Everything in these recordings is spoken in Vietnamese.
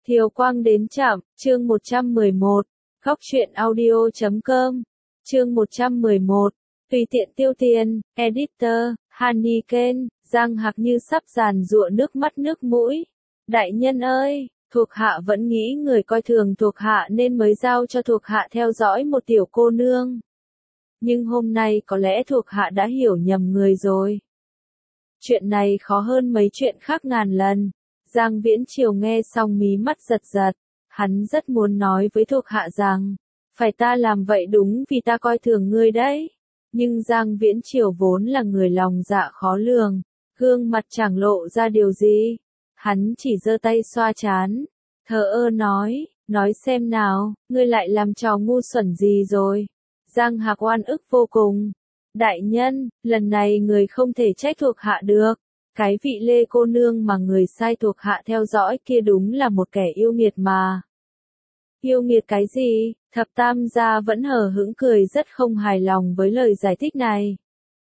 Thiều Quang đến chậm, chương 111, góc truyện audio.com, chương 111, tùy tiện tiêu tiền, editor, Haniken, Giang Hạc như sắp giàn giụa nước mắt nước mũi. Đại nhân ơi, thuộc hạ vẫn nghĩ người coi thường thuộc hạ nên mới giao cho thuộc hạ theo dõi một tiểu cô nương. Nhưng hôm nay có lẽ thuộc hạ đã hiểu nhầm người rồi. Chuyện này khó hơn mấy chuyện khác ngàn lần. Giang Viễn Triều nghe xong mí mắt giật giật, hắn rất muốn nói với thuộc hạ rằng, phải ta làm vậy đúng vì ta coi thường ngươi đấy. Nhưng Giang Viễn Triều vốn là người lòng dạ khó lường, gương mặt chẳng lộ ra điều gì. Hắn chỉ giơ tay xoa trán, thờ ơ nói xem nào, ngươi lại làm trò ngu xuẩn gì rồi. Giang Hạc oan ức vô cùng. Đại nhân, lần này người không thể trách thuộc hạ được. Cái vị Lê cô nương mà người sai thuộc hạ theo dõi kia đúng là một kẻ yêu nghiệt mà. Yêu nghiệt cái gì? Thập Tam gia vẫn hờ hững cười rất không hài lòng với lời giải thích này.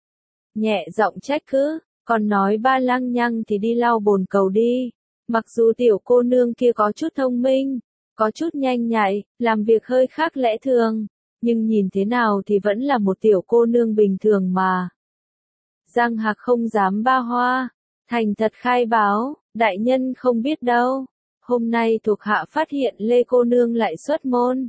Nhẹ giọng trách cứ, còn nói ba lăng nhăng thì đi lau bồn cầu đi. Mặc dù tiểu cô nương kia có chút thông minh, có chút nhanh nhạy, làm việc hơi khác lẽ thường, nhưng nhìn thế nào thì vẫn là một tiểu cô nương bình thường mà. Giang Hạc không dám ba hoa, thành thật khai báo, đại nhân không biết đâu. Hôm nay thuộc hạ phát hiện Lê cô nương lại xuất môn.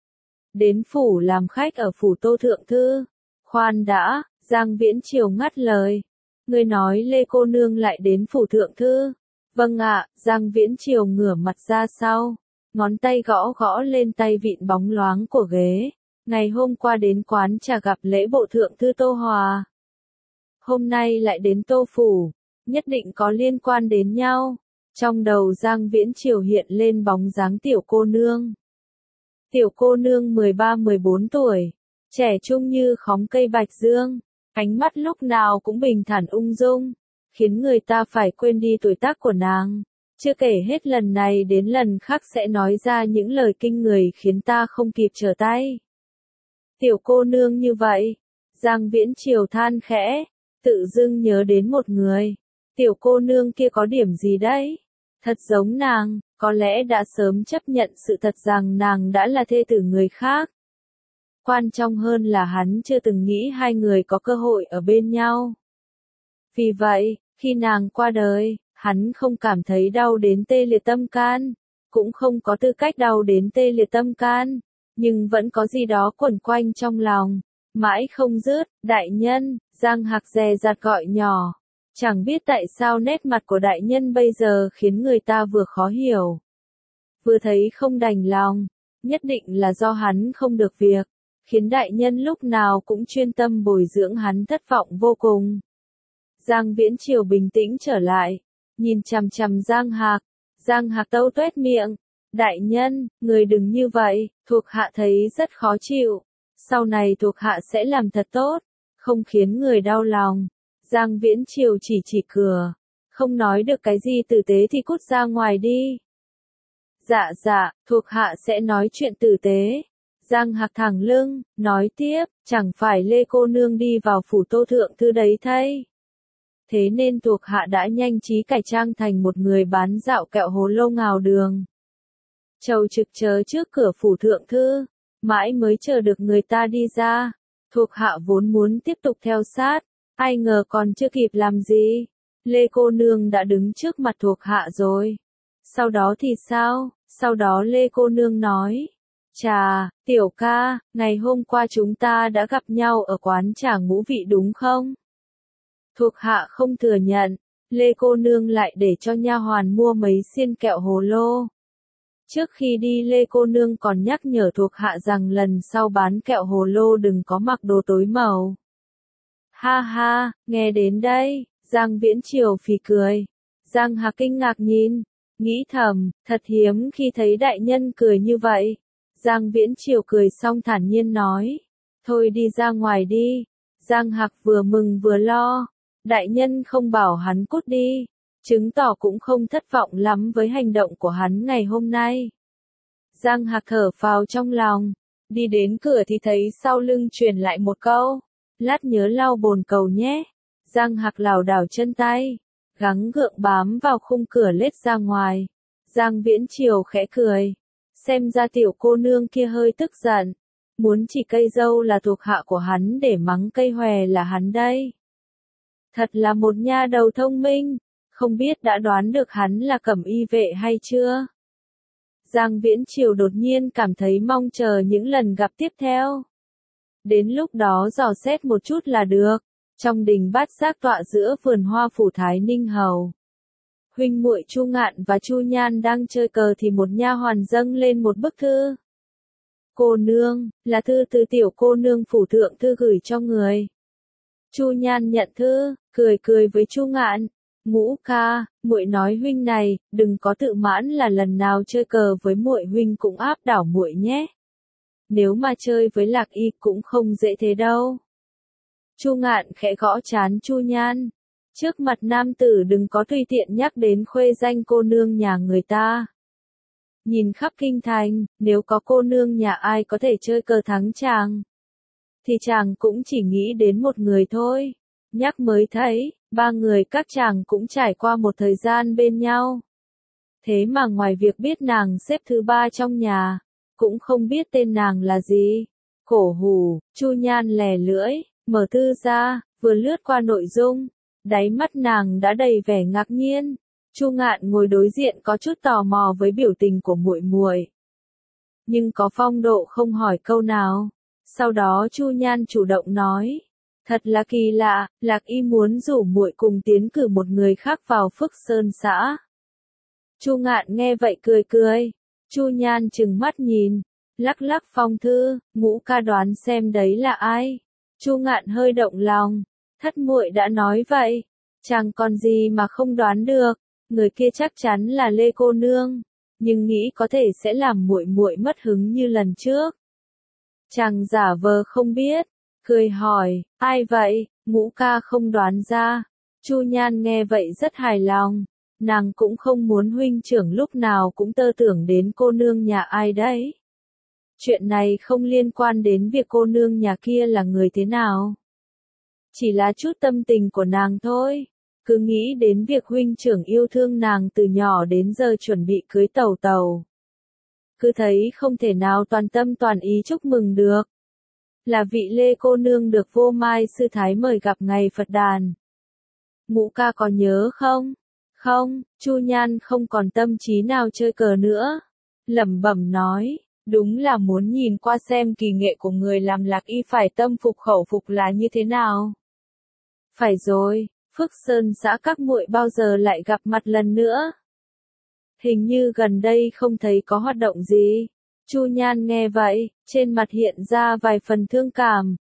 Đến phủ làm khách ở phủ Tô Thượng Thư. Khoan đã, Giang Viễn Triều ngắt lời. Ngươi nói Lê cô nương lại đến phủ Thượng Thư. Vâng ạ, Giang Viễn Triều ngửa mặt ra sau. Ngón tay gõ gõ lên tay vịn bóng loáng của ghế. Ngày hôm qua đến quán trà gặp lễ bộ Thượng Thư Tô Hòa. Hôm nay lại đến Tô Phủ. Nhất định có liên quan đến nhau. Trong đầu Giang Viễn Triều hiện lên bóng dáng tiểu cô nương. Tiểu cô nương 13-14 tuổi, trẻ trung như khóm cây bạch dương, ánh mắt lúc nào cũng bình thản ung dung, khiến người ta phải quên đi tuổi tác của nàng. Chưa kể hết lần này đến lần khác sẽ nói ra những lời kinh người khiến ta không kịp trở tay. Tiểu cô nương như vậy, Giang Viễn Triều than khẽ, tự dưng nhớ đến một người. Tiểu cô nương kia có điểm gì đấy? Thật giống nàng, có lẽ đã sớm chấp nhận sự thật rằng nàng đã là thê tử người khác. Quan trọng hơn là hắn chưa từng nghĩ hai người có cơ hội ở bên nhau. Vì vậy, khi nàng qua đời, hắn không cảm thấy đau đến tê liệt tâm can, cũng không có tư cách đau đến tê liệt tâm can, nhưng vẫn có gì đó quẩn quanh trong lòng, mãi không dứt. Đại nhân, Giang Hạc dè dặt gọi nhỏ. Chẳng biết tại sao nét mặt của đại nhân bây giờ khiến người ta vừa khó hiểu, vừa thấy không đành lòng, nhất định là do hắn không được việc, khiến đại nhân lúc nào cũng chuyên tâm bồi dưỡng hắn thất vọng vô cùng. Giang Viễn Triều bình tĩnh trở lại, nhìn chằm chằm Giang Hạc tâu tuét miệng, đại nhân, người đừng như vậy, thuộc hạ thấy rất khó chịu, sau này thuộc hạ sẽ làm thật tốt, không khiến người đau lòng. Giang Viễn Triều chỉ cửa, không nói được cái gì tử tế thì cút ra ngoài đi. Dạ, thuộc hạ sẽ nói chuyện tử tế. Giang Hạc thẳng lưng, nói tiếp, chẳng phải Lê cô nương đi vào phủ Tô Thượng Thư đấy thay. Thế nên thuộc hạ đã nhanh trí cải trang thành một người bán dạo kẹo hồ lô ngào đường. Chầu trực chờ trước cửa phủ Thượng Thư, mãi mới chờ được người ta đi ra. Thuộc hạ vốn muốn tiếp tục theo sát. Ai ngờ còn chưa kịp làm gì, Lê cô nương đã đứng trước mặt thuộc hạ rồi. Sau đó thì sao? Sau đó Lê cô nương nói, chà, tiểu ca, ngày hôm qua chúng ta đã gặp nhau ở quán trà Ngũ Vị đúng không? Thuộc hạ không thừa nhận, Lê cô nương lại để cho nha hoàn mua mấy xiên kẹo hồ lô. Trước khi đi Lê cô nương còn nhắc nhở thuộc hạ rằng lần sau bán kẹo hồ lô đừng có mặc đồ tối màu. Ha ha, nghe đến đây, Giang Viễn Triều phì cười. Giang Hạc kinh ngạc nhìn, nghĩ thầm, thật hiếm khi thấy đại nhân cười như vậy. Giang Viễn Triều cười xong thản nhiên nói, thôi đi ra ngoài đi. Giang Hạc vừa mừng vừa lo, đại nhân không bảo hắn cút đi, chứng tỏ cũng không thất vọng lắm với hành động của hắn ngày hôm nay. Giang Hạc thở phào trong lòng, đi đến cửa thì thấy sau lưng truyền lại một câu. Lát nhớ lau bồn cầu nhé. Giang Hạc lảo đảo chân tay, gắng gượng bám vào khung cửa lết ra ngoài. Giang Viễn Triều khẽ cười. Xem ra tiểu cô nương kia hơi tức giận. Muốn chỉ cây dâu là thuộc hạ của hắn để mắng cây hòe là hắn đây. Thật là một nha đầu thông minh. Không biết đã đoán được hắn là Cẩm Y vệ hay chưa? Giang Viễn Triều đột nhiên cảm thấy mong chờ những lần gặp tiếp theo. Đến lúc đó dò xét một chút là được. Trong đình Bát Giác tọa giữa vườn hoa phủ Thái Ninh Hầu. Huynh muội Chu Ngạn và Chu Nhan đang chơi cờ thì một nha hoàn dâng lên một bức thư. Cô nương, là thư từ tiểu cô nương phủ thượng thư gửi cho người. Chu Nhan nhận thư, cười cười với Chu Ngạn. Ngũ ca, muội nói huynh này, đừng có tự mãn là lần nào chơi cờ với muội huynh cũng áp đảo muội nhé. Nếu mà chơi với Lạc Y cũng không dễ thế đâu. Chu Ngạn khẽ gõ trán Chu Nhan. Trước mặt nam tử đừng có tùy tiện nhắc đến khuê danh cô nương nhà người ta. Nhìn khắp kinh thành, nếu có cô nương nhà ai có thể chơi cờ thắng chàng, thì chàng cũng chỉ nghĩ đến một người thôi. Nhắc mới thấy, ba người các chàng cũng trải qua một thời gian bên nhau. Thế mà ngoài việc biết nàng xếp thứ ba trong nhà, cũng không biết tên nàng là gì. Cổ hủ, Chu Nhan lè lưỡi, mở thư ra, vừa lướt qua nội dung, đáy mắt nàng đã đầy vẻ ngạc nhiên. Chu Ngạn ngồi đối diện có chút tò mò với biểu tình của muội muội, nhưng có phong độ không hỏi câu nào. Sau đó Chu Nhan chủ động nói, thật là kỳ lạ, Lạc Y muốn rủ muội cùng tiến cử một người khác vào Phước Sơn xã. Chu Ngạn nghe vậy cười cười. Chu Nhan trừng mắt nhìn, lắc lắc phong thư, Ngũ ca đoán xem đấy là ai. Chu Ngạn hơi động lòng, thất muội đã nói vậy, chàng còn gì mà không đoán được, người kia chắc chắn là Lê cô nương, nhưng nghĩ có thể sẽ làm muội muội mất hứng như lần trước. Chàng giả vờ không biết, cười hỏi, ai vậy? Ngũ ca không đoán ra. Chu Nhan nghe vậy rất hài lòng, nàng cũng không muốn huynh trưởng lúc nào cũng tơ tưởng đến cô nương nhà ai đấy. Chuyện này không liên quan đến việc cô nương nhà kia là người thế nào. Chỉ là chút tâm tình của nàng thôi. Cứ nghĩ đến việc huynh trưởng yêu thương nàng từ nhỏ đến giờ chuẩn bị cưới tàu tàu. Cứ thấy không thể nào toàn tâm toàn ý chúc mừng được. Là vị Lê cô nương được Vô Mai sư thái mời gặp ngày Phật đàn. Ngũ ca có nhớ không? Không, Chu Nhan không còn tâm trí nào chơi cờ nữa. Lẩm bẩm nói, đúng là muốn nhìn qua xem kỳ nghệ của người làm Lạc Y phải tâm phục khẩu phục là như thế nào. Phải rồi, Phước Sơn xã các muội bao giờ lại gặp mặt lần nữa? Hình như gần đây không thấy có hoạt động gì. Chu Nhan nghe vậy, trên mặt hiện ra vài phần thương cảm.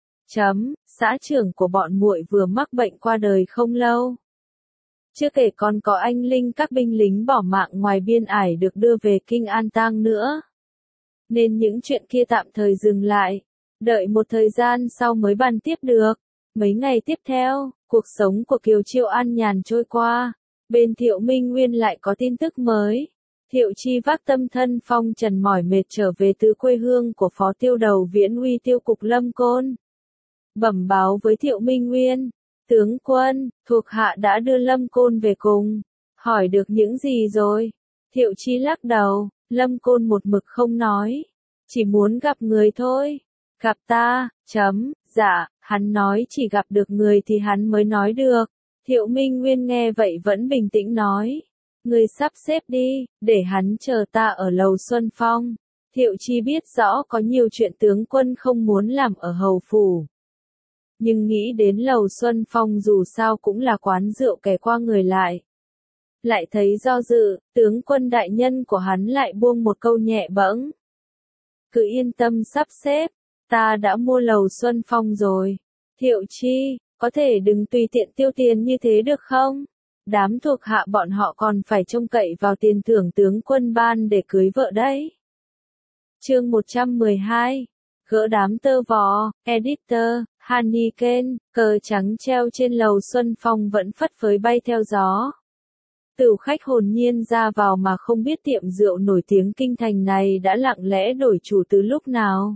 Xã trưởng của bọn muội vừa mắc bệnh qua đời không lâu. Chưa kể còn có anh linh các binh lính bỏ mạng ngoài biên ải được đưa về Kinh An tang nữa. Nên những chuyện kia tạm thời dừng lại, đợi một thời gian sau mới bàn tiếp được. Mấy ngày tiếp theo, cuộc sống của Kiều Chiêu an nhàn trôi qua. Bên Thiệu Minh Nguyên lại có tin tức mới. Thiệu Chi vác tâm thân phong trần mỏi mệt trở về từ quê hương của Phó Tiêu Đầu Viễn Uy Tiêu cục Lâm Côn. Bẩm báo với Thiệu Minh Nguyên, tướng quân, thuộc hạ đã đưa Lâm Côn về cùng. Hỏi được những gì rồi? Thiệu Chi lắc đầu, Lâm Côn một mực không nói. Chỉ muốn gặp người thôi. Gặp ta, dạ, hắn nói chỉ gặp được người thì hắn mới nói được. Thiệu Minh Nguyên nghe vậy vẫn bình tĩnh nói. Người sắp xếp đi, để hắn chờ ta ở lầu Xuân Phong. Thiệu Chi biết rõ có nhiều chuyện tướng quân không muốn làm ở hầu phủ. Nhưng nghĩ đến lầu Xuân Phong dù sao cũng là quán rượu kẻ qua người lại. Lại thấy do dự, tướng quân đại nhân của hắn lại buông một câu nhẹ bẫng. Cứ yên tâm sắp xếp, ta đã mua lầu Xuân Phong rồi. Thiệu Chi, có thể đừng tùy tiện tiêu tiền như thế được không? Đám thuộc hạ bọn họ còn phải trông cậy vào tiền thưởng tướng quân ban để cưới vợ đấy. Chương 112. Gỡ đám tơ vò, editor, Haniken, cờ trắng treo trên lầu Xuân Phong vẫn phất phới bay theo gió. Tửu khách hồn nhiên ra vào mà không biết tiệm rượu nổi tiếng kinh thành này đã lặng lẽ đổi chủ từ lúc nào.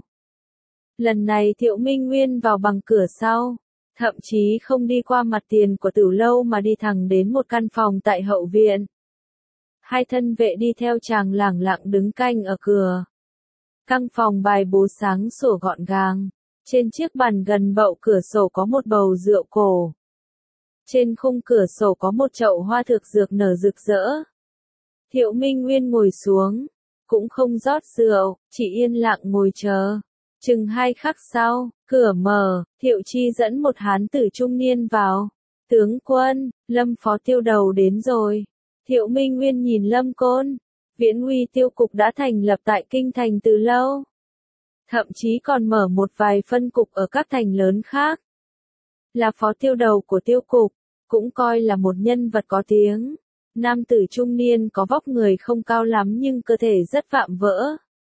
Lần này Thiệu Minh Nguyên vào bằng cửa sau. Thậm chí không đi qua mặt tiền của Tửu lâu mà đi thẳng đến một căn phòng tại hậu viện. Hai thân vệ đi theo chàng lẳng lặng đứng canh ở cửa. Căn phòng bài bố sáng sủa gọn gàng. Trên chiếc bàn gần bậu cửa sổ có một bầu rượu cổ. Trên khung cửa sổ có một chậu hoa thực dược nở rực rỡ. Thiệu Minh Nguyên ngồi xuống, cũng không rót rượu, chỉ yên lặng ngồi chờ. Chừng 2 khắc sau, cửa mở, Thiệu Chi dẫn một hán tử trung niên vào. Tướng quân, Lâm phó tiêu đầu đến rồi. Thiệu Minh Nguyên nhìn Lâm Côn. Viễn Uy tiêu cục đã thành lập tại Kinh Thành từ lâu. Thậm chí còn mở một vài phân cục ở các thành lớn khác. Là phó tiêu đầu của tiêu cục, cũng coi là một nhân vật có tiếng. Nam tử trung niên có vóc người không cao lắm nhưng cơ thể rất vạm vỡ.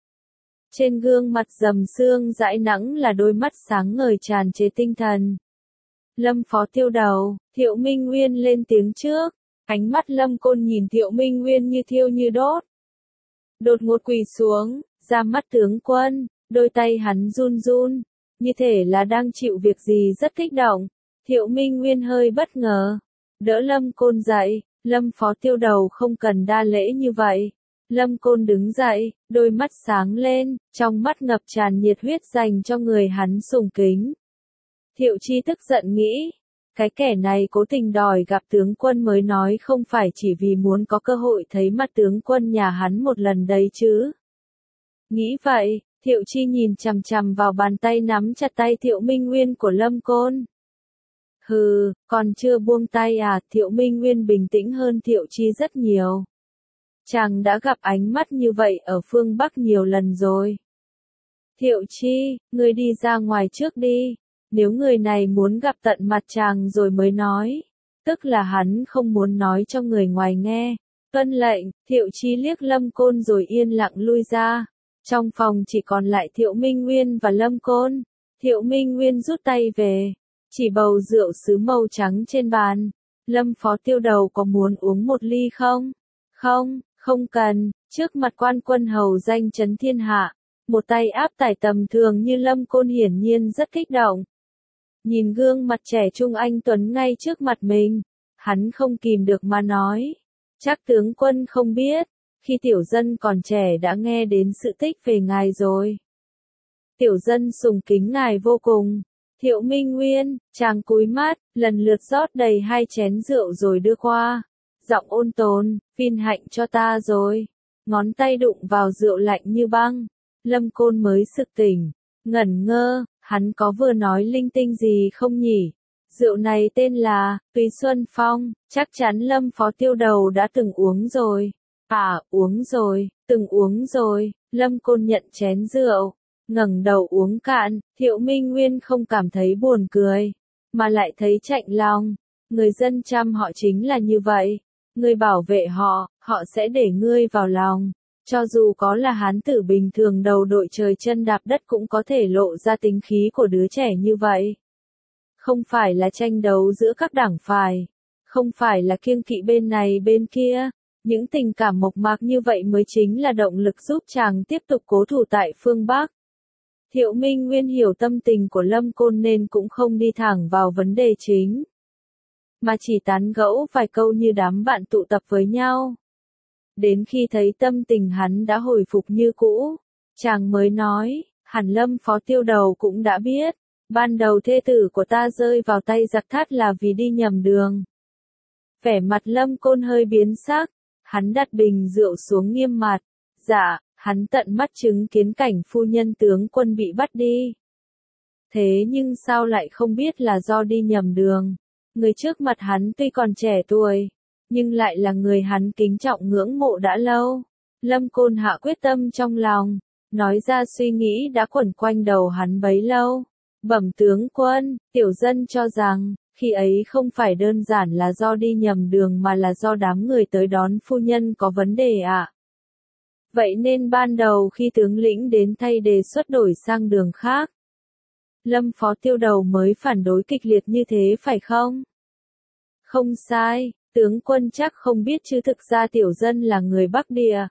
Trên gương mặt rằm sương dãi nắng là đôi mắt sáng ngời tràn trề tinh thần. Lâm phó tiêu đầu, Thiệu Minh Nguyên lên tiếng trước. Ánh mắt Lâm Côn nhìn Thiệu Minh Nguyên như thiêu như đốt. Đột ngột quỳ xuống, ra mắt tướng quân, đôi tay hắn run run, như thể là đang chịu việc gì rất kích động. Thiệu Minh Nguyên hơi bất ngờ, đỡ Lâm Côn dậy, Lâm phó tiêu đầu không cần đa lễ như vậy. Lâm Côn đứng dậy, đôi mắt sáng lên, trong mắt ngập tràn nhiệt huyết dành cho người hắn sùng kính. Thiệu Chi tức giận nghĩ, cái kẻ này cố tình đòi gặp tướng quân mới nói không phải chỉ vì muốn có cơ hội thấy mặt tướng quân nhà hắn một lần đấy chứ. Nghĩ vậy, Thiệu Chi nhìn chằm chằm vào bàn tay nắm chặt tay Thiệu Minh Nguyên của Lâm Côn. Hừ, còn chưa buông tay à? Thiệu Minh Nguyên bình tĩnh hơn Thiệu Chi rất nhiều. Chàng đã gặp ánh mắt như vậy ở phương Bắc nhiều lần rồi. Thiệu Chi, ngươi đi ra ngoài trước đi. Nếu người này muốn gặp tận mặt chàng rồi mới nói, tức là hắn không muốn nói cho người ngoài nghe. Tuân lệnh, Thiệu Chi liếc Lâm Côn rồi yên lặng lui ra. Trong phòng chỉ còn lại Thiệu Minh Nguyên và Lâm Côn. Thiệu Minh Nguyên rút tay về, chỉ bầu rượu sứ màu trắng trên bàn. Lâm phó tiêu đầu có muốn uống một ly không? Không, không cần, trước mặt quan quân hầu danh chấn thiên hạ. Một tay áp tải tầm thường như Lâm Côn hiển nhiên rất kích động. Nhìn gương mặt trẻ trung anh tuấn ngay trước mặt mình, hắn không kìm được mà nói. Chắc tướng quân không biết, khi tiểu dân còn trẻ đã nghe đến sự tích về ngài rồi. Tiểu dân sùng kính ngài vô cùng. Thiệu Minh Nguyên, chàng cúi mắt, lần lượt rót đầy 2 chén rượu rồi đưa qua. Giọng ôn tồn, vinh hạnh cho ta rồi. Ngón tay đụng vào rượu lạnh như băng. Lâm Côn mới sực tỉnh, ngẩn ngơ, hắn có vừa nói linh tinh gì không nhỉ? Rượu này tên là Túy Xuân Phong, chắc chắn Lâm phó tiêu đầu đã từng uống rồi. À, uống rồi, từng uống rồi. Lâm Côn nhận chén rượu, ngẩng đầu uống cạn. Thiệu Minh Nguyên không cảm thấy buồn cười, mà lại thấy chạnh lòng. Người dân Chăm họ chính là như vậy. Ngươi bảo vệ họ, họ sẽ để ngươi vào lòng. Cho dù có là hán tử bình thường đầu đội trời chân đạp đất cũng có thể lộ ra tính khí của đứa trẻ như vậy. Không phải là tranh đấu giữa các đảng phái, không phải là kiêng kỵ bên này bên kia, những tình cảm mộc mạc như vậy mới chính là động lực giúp chàng tiếp tục cố thủ tại phương Bắc. Thiệu Minh Nguyên hiểu tâm tình của Lâm Côn nên cũng không đi thẳng vào vấn đề chính, mà chỉ tán gẫu vài câu như đám bạn tụ tập với nhau. Đến khi thấy tâm tình hắn đã hồi phục như cũ, chàng mới nói, hẳn Lâm phó tiêu đầu cũng đã biết, ban đầu thê tử của ta rơi vào tay giặc Thát là vì đi nhầm đường. Vẻ mặt Lâm Côn hơi biến sắc, hắn đặt bình rượu xuống nghiêm mặt, dạ, hắn tận mắt chứng kiến cảnh phu nhân tướng quân bị bắt đi. Thế nhưng sao lại không biết là do đi nhầm đường? Người trước mặt hắn tuy còn trẻ tuổi, nhưng lại là người hắn kính trọng ngưỡng mộ đã lâu. Lâm Côn hạ quyết tâm trong lòng, nói ra suy nghĩ đã quẩn quanh đầu hắn bấy lâu. Bẩm tướng quân, tiểu dân cho rằng, khi ấy không phải đơn giản là do đi nhầm đường mà là do đám người tới đón phu nhân có vấn đề ạ. Vậy nên ban đầu khi tướng lĩnh đến thay đề xuất đổi sang đường khác, Lâm phó tiêu đầu mới phản đối kịch liệt như thế phải không? Không sai. Tướng quân chắc không biết chứ thực ra tiểu dân là người Bắc Địa.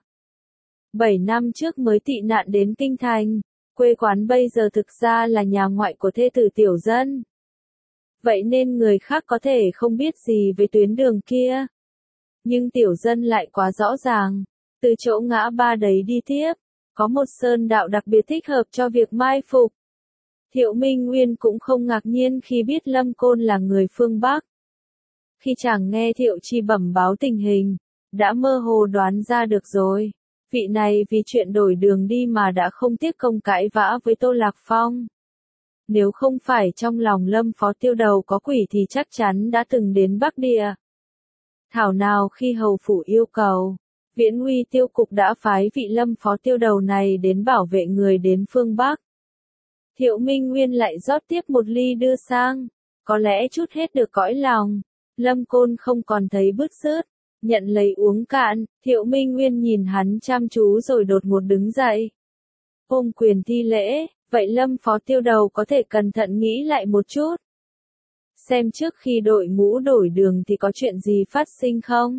7 năm trước mới tị nạn đến Kinh Thành, quê quán bây giờ thực ra là nhà ngoại của thê tử tiểu dân. Vậy nên người khác có thể không biết gì về tuyến đường kia. Nhưng tiểu dân lại quá rõ ràng. Từ chỗ ngã ba đấy đi tiếp, có một sơn đạo đặc biệt thích hợp cho việc mai phục. Thiệu Minh Nguyên cũng không ngạc nhiên khi biết Lâm Côn là người phương Bắc. Khi chàng nghe Thiệu Chi bẩm báo tình hình, đã mơ hồ đoán ra được rồi. Vị này vì chuyện đổi đường đi mà đã không tiếc công cãi vã với Tô Lạc Phong. Nếu không phải trong lòng Lâm Phó Tiêu Đầu có quỷ thì chắc chắn đã từng đến Bắc Địa. Thảo nào khi hầu phủ yêu cầu, Viễn Uy Tiêu Cục đã phái vị Lâm Phó Tiêu Đầu này đến bảo vệ người đến phương Bắc. Thiệu Minh Nguyên lại rót tiếp một ly đưa sang, có lẽ chút hết được cõi lòng. Lâm Côn không còn thấy bứt rứt, nhận lấy uống cạn. Thiệu Minh Nguyên nhìn hắn chăm chú rồi đột ngột đứng dậy. Ôm quyền thi lễ, vậy Lâm Phó Tiêu Đầu có thể cẩn thận nghĩ lại một chút. Xem trước khi đội ngũ đổi đường thì có chuyện gì phát sinh không?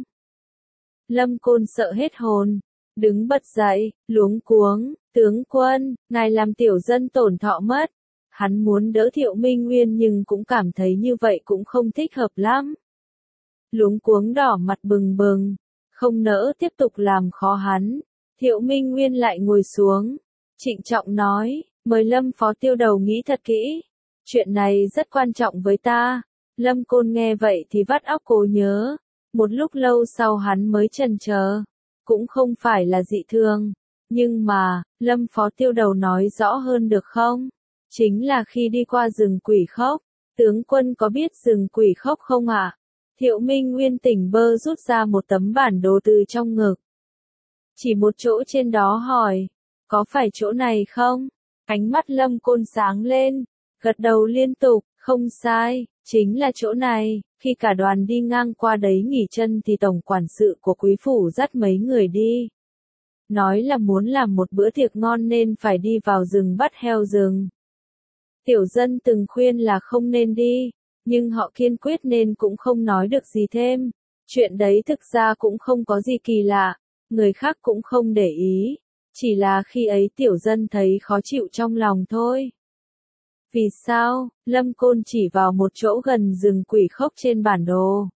Lâm Côn sợ hết hồn, đứng bật dậy, luống cuống, tướng quân, ngài làm tiểu dân tổn thọ mất. Hắn muốn đỡ Thiệu Minh Nguyên nhưng cũng cảm thấy như vậy cũng không thích hợp lắm. Luống cuống đỏ mặt bừng bừng, không nỡ tiếp tục làm khó hắn. Thiệu Minh Nguyên lại ngồi xuống, trịnh trọng nói, mời Lâm Phó Tiêu Đầu nghĩ thật kỹ. Chuyện này rất quan trọng với ta. Lâm Côn nghe vậy thì vắt óc cố nhớ. Một lúc lâu sau hắn mới chần chờ. Cũng không phải là dị thường. Nhưng mà, Lâm Phó Tiêu Đầu nói rõ hơn được không? Chính là khi đi qua rừng Quỷ Khốc. Tướng quân có biết rừng Quỷ Khốc không ạ? Thiệu Minh Nguyên tỉnh bơ rút ra một tấm bản đồ từ trong ngực. Chỉ một chỗ trên đó hỏi. Có phải chỗ này không? Ánh mắt Lâm Côn sáng lên. Gật đầu liên tục, không sai, chính là chỗ này. Khi cả đoàn đi ngang qua đấy nghỉ chân thì tổng quản sự của quý phủ dắt mấy người đi. Nói là muốn làm một bữa tiệc ngon nên phải đi vào rừng bắt heo rừng. Tiểu dân từng khuyên là không nên đi, nhưng họ kiên quyết nên cũng không nói được gì thêm. Chuyện đấy thực ra cũng không có gì kỳ lạ, người khác cũng không để ý. Chỉ là khi ấy tiểu dân thấy khó chịu trong lòng thôi. Vì sao? Lâm Côn chỉ vào một chỗ gần rừng Quỷ Khốc trên bản đồ.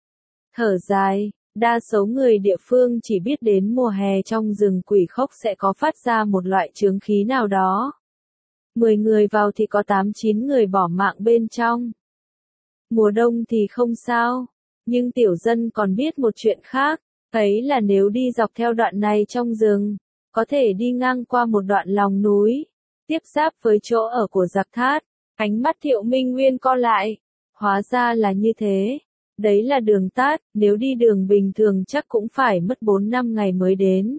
Thở dài, đa số người địa phương chỉ biết đến mùa hè trong rừng Quỷ Khốc sẽ có phát ra một loại chướng khí nào đó. 10 người vào thì có 8-9 người bỏ mạng bên trong. Mùa đông thì không sao, nhưng tiểu dân còn biết một chuyện khác, ấy là nếu đi dọc theo đoạn này trong rừng, có thể đi ngang qua một đoạn lòng núi, tiếp giáp với chỗ ở của giặc Thát. Ánh mắt Thiệu Minh Nguyên co lại, hóa ra là như thế. Đấy là đường tát, nếu đi đường bình thường chắc cũng phải mất 4-5 ngày mới đến.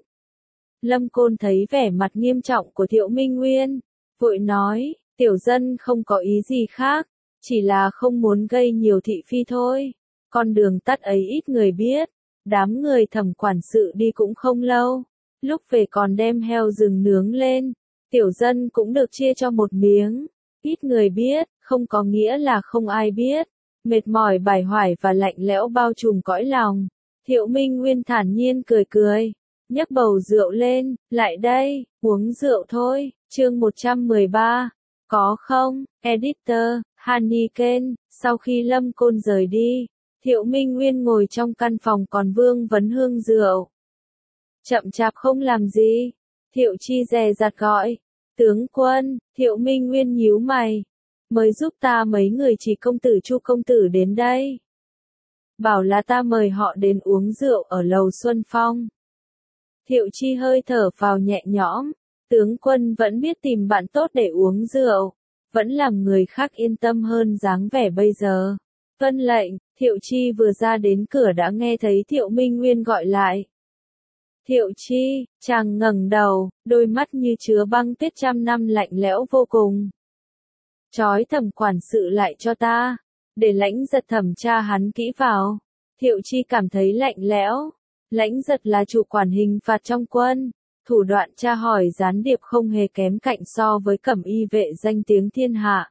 Lâm Côn thấy vẻ mặt nghiêm trọng của Thiệu Minh Nguyên, vội nói, tiểu dân không có ý gì khác, chỉ là không muốn gây nhiều thị phi thôi. Con đường tắt ấy ít người biết, đám người Thẩm quản sự đi cũng không lâu, lúc về còn đem heo rừng nướng lên, tiểu dân cũng được chia cho một miếng. Ít người biết, không có nghĩa là không ai biết. Mệt mỏi bải hoài và lạnh lẽo bao trùm cõi lòng. Thiệu Minh Nguyên thản nhiên cười cười, nhấc bầu rượu lên, lại đây, uống rượu thôi. Chương 113. Có không, editor, Haniken. Sau khi Lâm Côn rời đi, Thiệu Minh Nguyên ngồi trong căn phòng còn vương vấn hương rượu. Chậm chạp không làm gì. Thiệu Chi dè dặt gọi. Tướng quân, Thiệu Minh Nguyên nhíu mày. Mời giúp ta mấy người Chỉ công tử Chu công tử đến đây. Bảo là ta mời họ đến uống rượu ở lầu Xuân Phong. Thiệu Chi hơi thở phào nhẹ nhõm. Tướng quân vẫn biết tìm bạn tốt để uống rượu. Vẫn làm người khác yên tâm hơn dáng vẻ bây giờ. Tuân lệnh, Thiệu Chi vừa ra đến cửa đã nghe thấy Thiệu Minh Nguyên gọi lại. Thiệu Chi, chàng ngẩng đầu, đôi mắt như chứa băng tuyết trăm năm lạnh lẽo vô cùng. Chói Thẩm quản sự lại cho ta, để Lãnh Giật thẩm tra hắn kỹ vào. Thiệu Chi cảm thấy lạnh lẽo. Lãnh Giật là chủ quản hình phạt trong quân, thủ đoạn tra hỏi gián điệp không hề kém cạnh so với Cẩm Y vệ danh tiếng thiên hạ.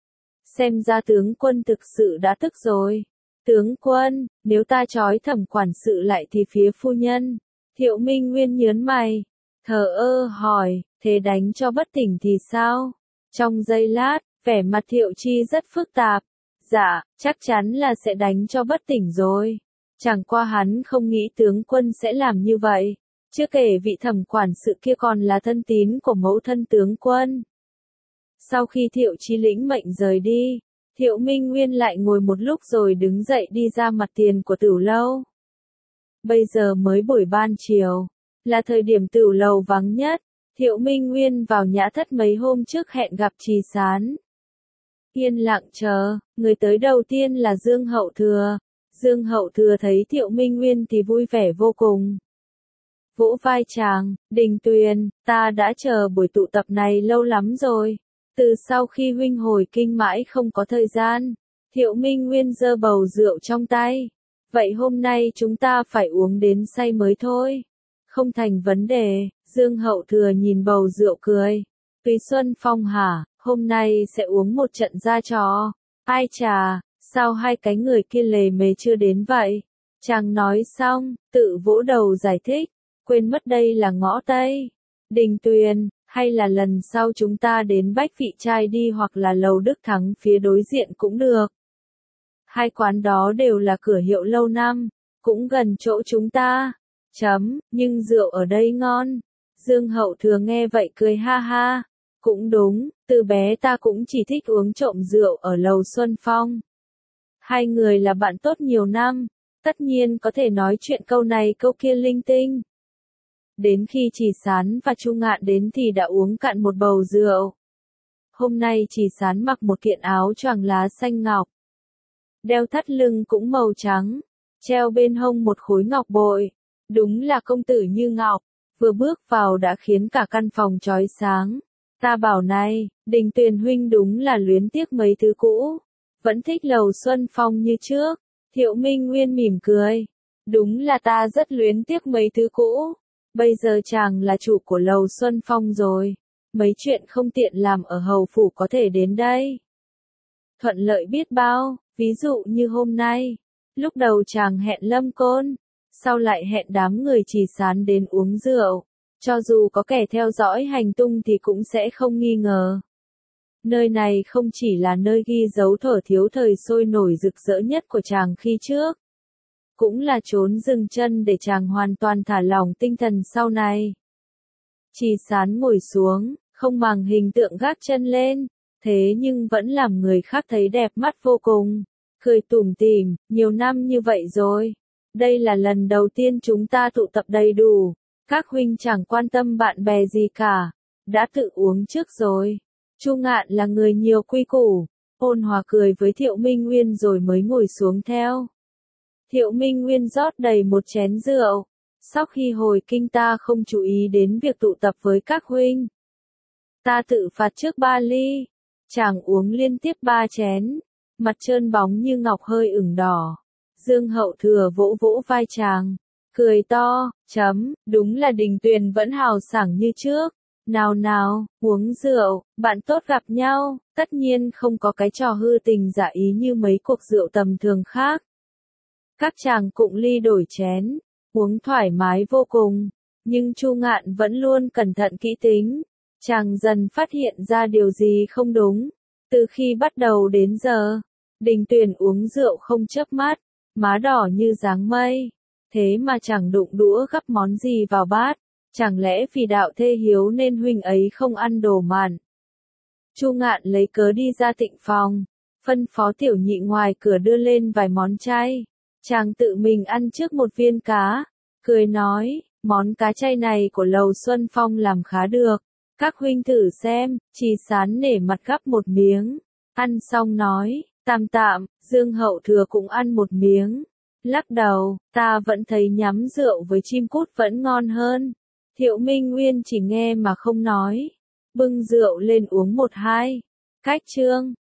Xem ra tướng quân thực sự đã tức rồi. Tướng quân, nếu ta chói Thẩm quản sự lại thì phía phu nhân. Thiệu Minh Nguyên nhớn mày, thờ ơ hỏi, thế đánh cho bất tỉnh thì sao? Trong giây lát, vẻ mặt Thiệu Chi rất phức tạp. Dạ, chắc chắn là sẽ đánh cho bất tỉnh rồi. Chẳng qua hắn không nghĩ tướng quân sẽ làm như vậy. Chưa kể vị thẩm quản sự kia còn là thân tín của mẫu thân tướng quân. Sau khi Thiệu Chí lĩnh mệnh rời đi, Thiệu Minh Nguyên lại ngồi một lúc rồi đứng dậy đi ra mặt tiền của tửu lâu. Bây giờ mới buổi ban chiều, là thời điểm tửu lầu vắng nhất. Thiệu Minh Nguyên vào nhã thất mấy hôm trước hẹn gặp Trì Sán. Yên lặng chờ, người tới đầu tiên là Dương Hậu Thừa. Dương Hậu Thừa thấy Thiệu Minh Nguyên thì vui vẻ vô cùng. Vỗ vai chàng, Đình Tuyền, ta đã chờ buổi tụ tập này lâu lắm rồi. Từ sau khi huynh hồi kinh mãi không có thời gian. Thiệu Minh Nguyên giơ bầu rượu trong tay. Vậy hôm nay chúng ta phải uống đến say mới thôi. Không thành vấn đề, Dương Hậu Thừa nhìn bầu rượu cười. Túy Xuân Phong hả, hôm nay sẽ uống một trận ra trò. Ai chà, sao hai cái người kia lề mề chưa đến vậy? Chàng nói xong, tự vỗ đầu giải thích. Quên mất đây là ngõ Tây. Đình Tuyền, hay là lần sau chúng ta đến Bách Vị Trai đi hoặc là lầu Đức Thắng phía đối diện cũng được. Hai quán đó đều là cửa hiệu lâu năm, cũng gần chỗ chúng ta. Nhưng rượu ở đây ngon. Dương Hậu Thừa nghe vậy cười ha ha. Cũng đúng, từ bé ta cũng chỉ thích uống trộm rượu ở lầu Xuân Phong. Hai người là bạn tốt nhiều năm, tất nhiên có thể nói chuyện câu này câu kia linh tinh. Đến khi Trì Sán và Chu Ngạn đến thì đã uống cạn một bầu rượu. Hôm nay Trì Sán mặc một kiện áo choàng lá xanh ngọc. Đeo thắt lưng cũng màu trắng, treo bên hông một khối ngọc bội. Đúng là công tử như ngọc, vừa bước vào đã khiến cả căn phòng chói sáng. Ta bảo này, Đình Tuyền huynh đúng là luyến tiếc mấy thứ cũ. Vẫn thích lầu Xuân Phong như trước. Thiệu Minh Nguyên mỉm cười. Đúng là ta rất luyến tiếc mấy thứ cũ. Bây giờ chàng là chủ của lầu Xuân Phong rồi. Mấy chuyện không tiện làm ở hầu phủ có thể đến đây. Thuận lợi biết bao, ví dụ như hôm nay. Lúc đầu chàng hẹn Lâm Côn, sau lại hẹn đám người Trì Sán đến uống rượu. Cho dù có kẻ theo dõi hành tung thì cũng sẽ không nghi ngờ. Nơi này không chỉ là nơi ghi dấu thuở thiếu thời sôi nổi rực rỡ nhất của chàng khi trước. Cũng là chốn dừng chân để chàng hoàn toàn thả lỏng tinh thần sau này. Trì Sán ngồi xuống, không màng hình tượng gác chân lên, thế nhưng vẫn làm người khác thấy đẹp mắt vô cùng. Cười tủm tỉm, nhiều năm như vậy rồi. Đây là lần đầu tiên chúng ta tụ tập đầy đủ. Các huynh chẳng quan tâm bạn bè gì cả. Đã tự uống trước rồi. Chu Ngạn là người nhiều quy củ. Ôn hòa cười với Thiệu Minh Nguyên rồi mới ngồi xuống theo. Thiệu Minh Nguyên rót đầy một chén rượu. Sau khi hồi kinh ta không chú ý đến việc tụ tập với các huynh. Ta tự phạt trước 3 ly. Chàng uống liên tiếp 3 chén. Mặt trơn bóng như ngọc hơi ửng đỏ. Dương Hậu Thừa vỗ vỗ vai chàng. Cười to, đúng là Đình Tuyền vẫn hào sảng như trước. Nào nào, uống rượu, bạn tốt gặp nhau, tất nhiên không có cái trò hư tình giả ý như mấy cuộc rượu tầm thường khác. Các chàng cụng ly đổi chén, uống thoải mái vô cùng, nhưng Chu Ngạn vẫn luôn cẩn thận kỹ tính. Chàng dần phát hiện ra điều gì không đúng. Từ khi bắt đầu đến giờ, Đình Tuyền uống rượu không chớp mắt, má đỏ như dáng mây. Thế mà chẳng đụng đũa gắp món gì vào bát. Chẳng lẽ vì đạo thê hiếu nên huynh ấy không ăn đồ mặn? Chu Ngạn lấy cớ đi ra tịnh phòng, phân phó tiểu nhị ngoài cửa đưa lên vài món chay. Chàng tự mình ăn trước một viên cá, cười nói, món cá chay này của lầu Xuân Phong làm khá được. Các huynh thử xem. Trì Sán nể mặt gắp một miếng, ăn xong nói, tạm tạm. Dương Hậu Thừa cũng ăn một miếng, lắc đầu, ta vẫn thấy nhắm rượu với chim cút vẫn ngon hơn. Thiệu Minh Nguyên chỉ nghe mà không nói, bưng rượu lên uống một hai. Cách chương